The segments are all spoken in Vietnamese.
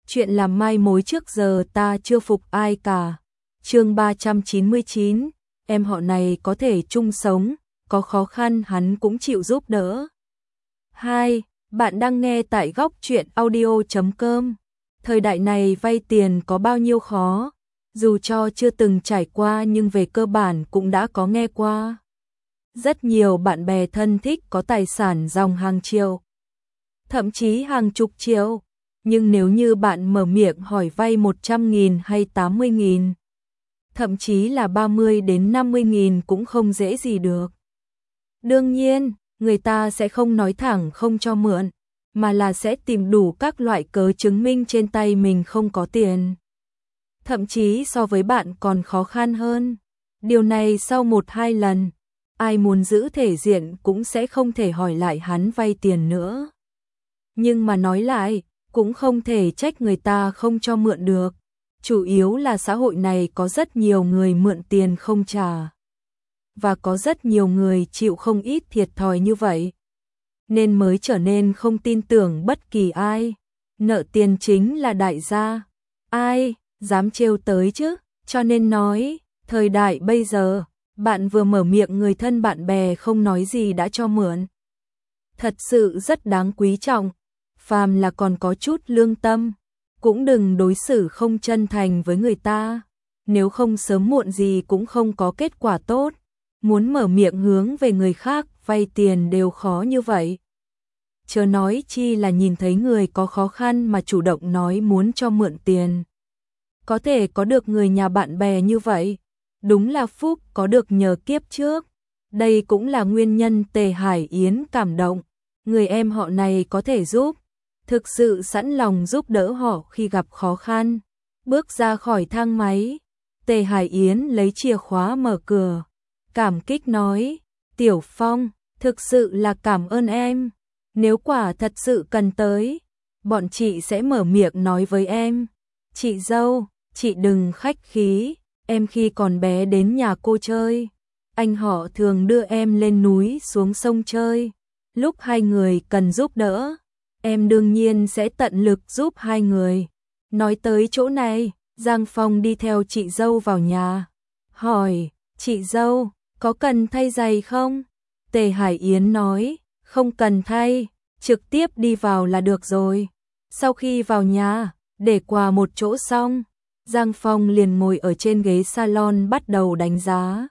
chuyện làm mai mối trước giờ ta chưa phục ai cả. Chương 399, em họ này có thể chung sống, có khó khăn hắn cũng chịu giúp đỡ. 2. Bạn đang nghe tại góc truyện audio.com. Thời đại này vay tiền có bao nhiêu khó, dù cho chưa từng trải qua nhưng về cơ bản cũng đã có nghe qua. Rất nhiều bạn bè thân thích có tài sản dòng hàng triệu, thậm chí hàng chục triệu, nhưng nếu như bạn mở miệng hỏi vay 100.000 hay 80.000, thậm chí là 30 đến 50.000 cũng không dễ gì được. Đương nhiên, người ta sẽ không nói thẳng không cho mượn, mà là sẽ tìm đủ các loại cớ chứng minh trên tay mình không có tiền. Thậm chí so với bạn còn khó khăn hơn. Điều này sau 1-2 lần, ai muốn giữ thể diện cũng sẽ không thể hỏi lại hắn vay tiền nữa. Nhưng mà nói lại, cũng không thể trách người ta không cho mượn được. Chủ yếu là xã hội này có rất nhiều người mượn tiền không trả. Và có rất nhiều người chịu không ít thiệt thòi như vậy. Nên mới trở nên không tin tưởng bất kỳ ai. Nợ tiền chính là đại gia. Ai dám trêu tới chứ? Cho nên nói, thời đại bây giờ, bạn vừa mở miệng người thân bạn bè không nói gì đã cho mượn. Thật sự rất đáng quý trọng. Phàm là còn có chút lương tâm, cũng đừng đối xử không chân thành với người ta. Nếu không sớm muộn gì cũng không có kết quả tốt. Muốn mở miệng hướng về người khác vay tiền đều khó như vậy. Chớ nói chi là nhìn thấy người có khó khăn mà chủ động nói muốn cho mượn tiền. Có thể có được người nhà bạn bè như vậy, đúng là phúc có được nhờ kiếp trước. Đây cũng là nguyên nhân Tề Hải Yến cảm động. Người em họ này có thể giúp, thực sự sẵn lòng giúp đỡ họ khi gặp khó khăn. Bước ra khỏi thang máy, Tề Hải Yến lấy chìa khóa mở cửa. Cảm kích nói, Tiểu Phong, thực sự là cảm ơn em. Nếu quả thật sự cần tới, bọn chị sẽ mở miệng nói với em. Chị dâu, chị đừng khách khí, em khi còn bé đến nhà cô chơi. Anh họ thường đưa em lên núi xuống sông chơi. Lúc hai người cần giúp đỡ, em đương nhiên sẽ tận lực giúp hai người. Nói tới chỗ này, Giang Phong đi theo chị dâu vào nhà. Hỏi, chị dâu, có cần thay giày không? Tề Hải Yến nói, không cần thay, trực tiếp đi vào là được rồi. Sau khi vào nhà, để qua một chỗ xong, Giang Phong liền ngồi ở trên ghế salon bắt đầu đánh giá.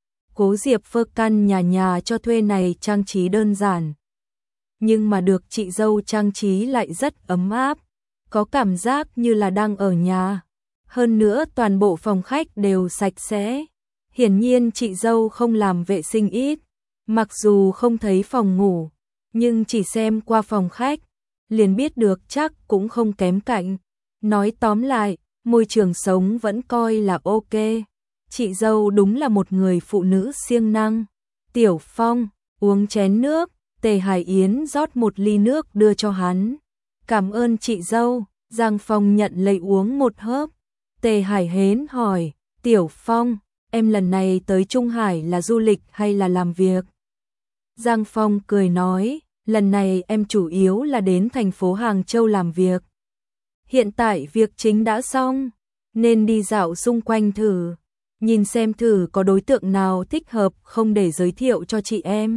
Cố Diệp Phơ căn nhà cho thuê này trang trí đơn giản, nhưng mà được chị dâu trang trí lại rất ấm áp, có cảm giác như là đang ở nhà. Hơn nữa toàn bộ phòng khách đều sạch sẽ. Hiển nhiên chị dâu không làm vệ sinh ít. Mặc dù không thấy phòng ngủ, nhưng chỉ xem qua phòng khách, liền biết được chắc cũng không kém cạnh. Nói tóm lại, môi trường sống vẫn coi là ok. Chị dâu đúng là một người phụ nữ siêng năng. Tiểu Phong, uống chén nước. Tề Hải Yến rót một ly nước đưa cho hắn. Cảm ơn chị dâu. Giang Phong nhận lấy uống một hớp. Tề Hải Yến hỏi, Tiểu Phong, em lần này tới Trung Hải là du lịch hay là làm việc? Giang Phong cười nói, lần này em chủ yếu là đến thành phố Hàng Châu làm việc. Hiện tại việc chính đã xong, nên đi dạo xung quanh thử, nhìn xem thử có đối tượng nào thích hợp không để giới thiệu cho chị em.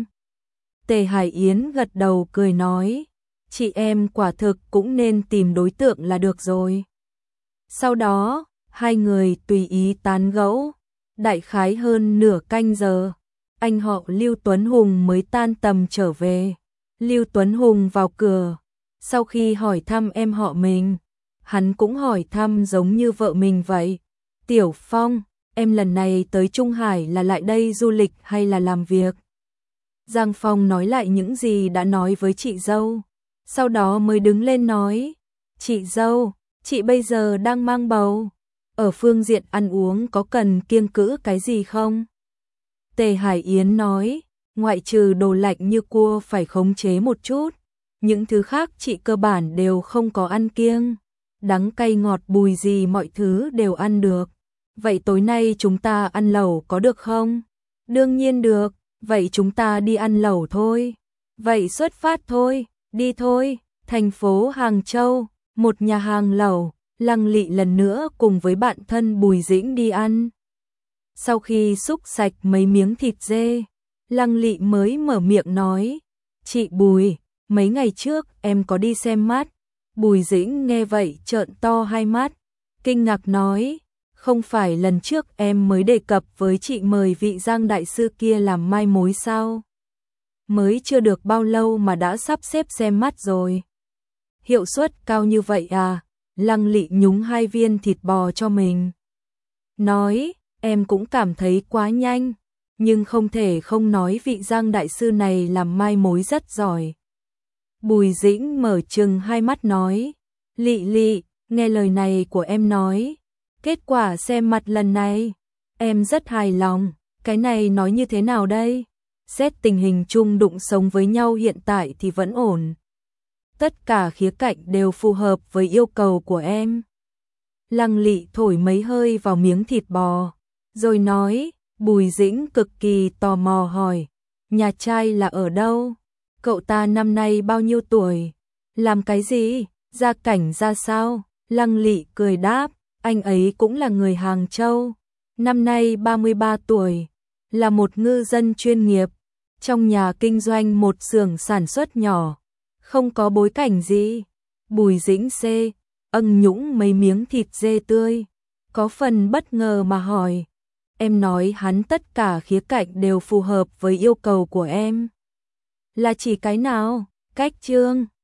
Tề Hải Yến gật đầu cười nói, chị em quả thực cũng nên tìm đối tượng là được rồi. Sau đó, hai người tùy ý tán gẫu, đại khái hơn nửa canh giờ, anh họ Lưu Tuấn Hùng mới tan tầm trở về. Lưu Tuấn Hùng vào cửa, sau khi hỏi thăm em họ mình, hắn cũng hỏi thăm giống như vợ mình vậy. Tiểu Phong, em lần này tới Trung Hải là lại đây du lịch hay là làm việc? Giang Phong nói lại những gì đã nói với chị dâu, sau đó mới đứng lên nói, chị dâu, chị bây giờ đang mang bầu, ở phương diện ăn uống có cần kiêng cữ cái gì không? Tề Hải Yến nói, ngoại trừ đồ lạnh như cua phải khống chế một chút, những thứ khác chị cơ bản đều không có ăn kiêng, đắng cay ngọt bùi gì mọi thứ đều ăn được. Vậy tối nay chúng ta ăn lẩu có được không? Đương nhiên được, vậy chúng ta đi ăn lẩu thôi. Vậy xuất phát thôi, đi thôi, thành phố Hàng Châu, Một nhà hàng lẩu, Lăng Lị lần nữa cùng với bạn thân Bùi Dĩnh đi ăn. Sau khi xúc sạch mấy miếng thịt dê, Lăng Lị mới mở miệng nói, chị Bùi, mấy ngày trước em có đi xem mắt. Bùi Dĩnh nghe vậy trợn to hai mắt, kinh ngạc nói, không phải lần trước em mới đề cập với chị mời vị Giang đại sư kia làm mai mối sao? Mới chưa được bao lâu mà đã sắp xếp xem mắt rồi. Hiệu suất cao như vậy à? Lăng Lị nhúng 2 viên thịt bò cho mình. Nói, em cũng cảm thấy quá nhanh, nhưng không thể không nói vị Giang đại sư này làm mai mối rất giỏi. Bùi Dĩnh mở trừng hai mắt nói, Lị Lị, nghe lời này của em nói, kết quả xem mặt lần này, em rất hài lòng, cái này nói như thế nào đây? Xét tình hình chung đụng sống với nhau hiện tại thì vẫn ổn. Tất cả khía cạnh đều phù hợp với yêu cầu của em. Lăng Lị thổi mấy hơi vào miếng thịt bò, rồi nói, Bùi Dĩnh cực kỳ tò mò hỏi, nhà trai là ở đâu? Cậu ta năm nay bao nhiêu tuổi? Làm cái gì? Gia cảnh ra sao? Lăng Lị cười đáp, anh ấy cũng là người Hàng Châu, năm nay 33 tuổi, là một ngư dân chuyên nghiệp, trong nhà kinh doanh một xưởng sản xuất nhỏ, không có bối cảnh gì. Bùi Dĩnh nhũng mấy miếng thịt dê tươi, có phần bất ngờ mà hỏi, em nói hắn tất cả khía cạnh đều phù hợp với yêu cầu của em. Là chỉ cái nào? Cách trương,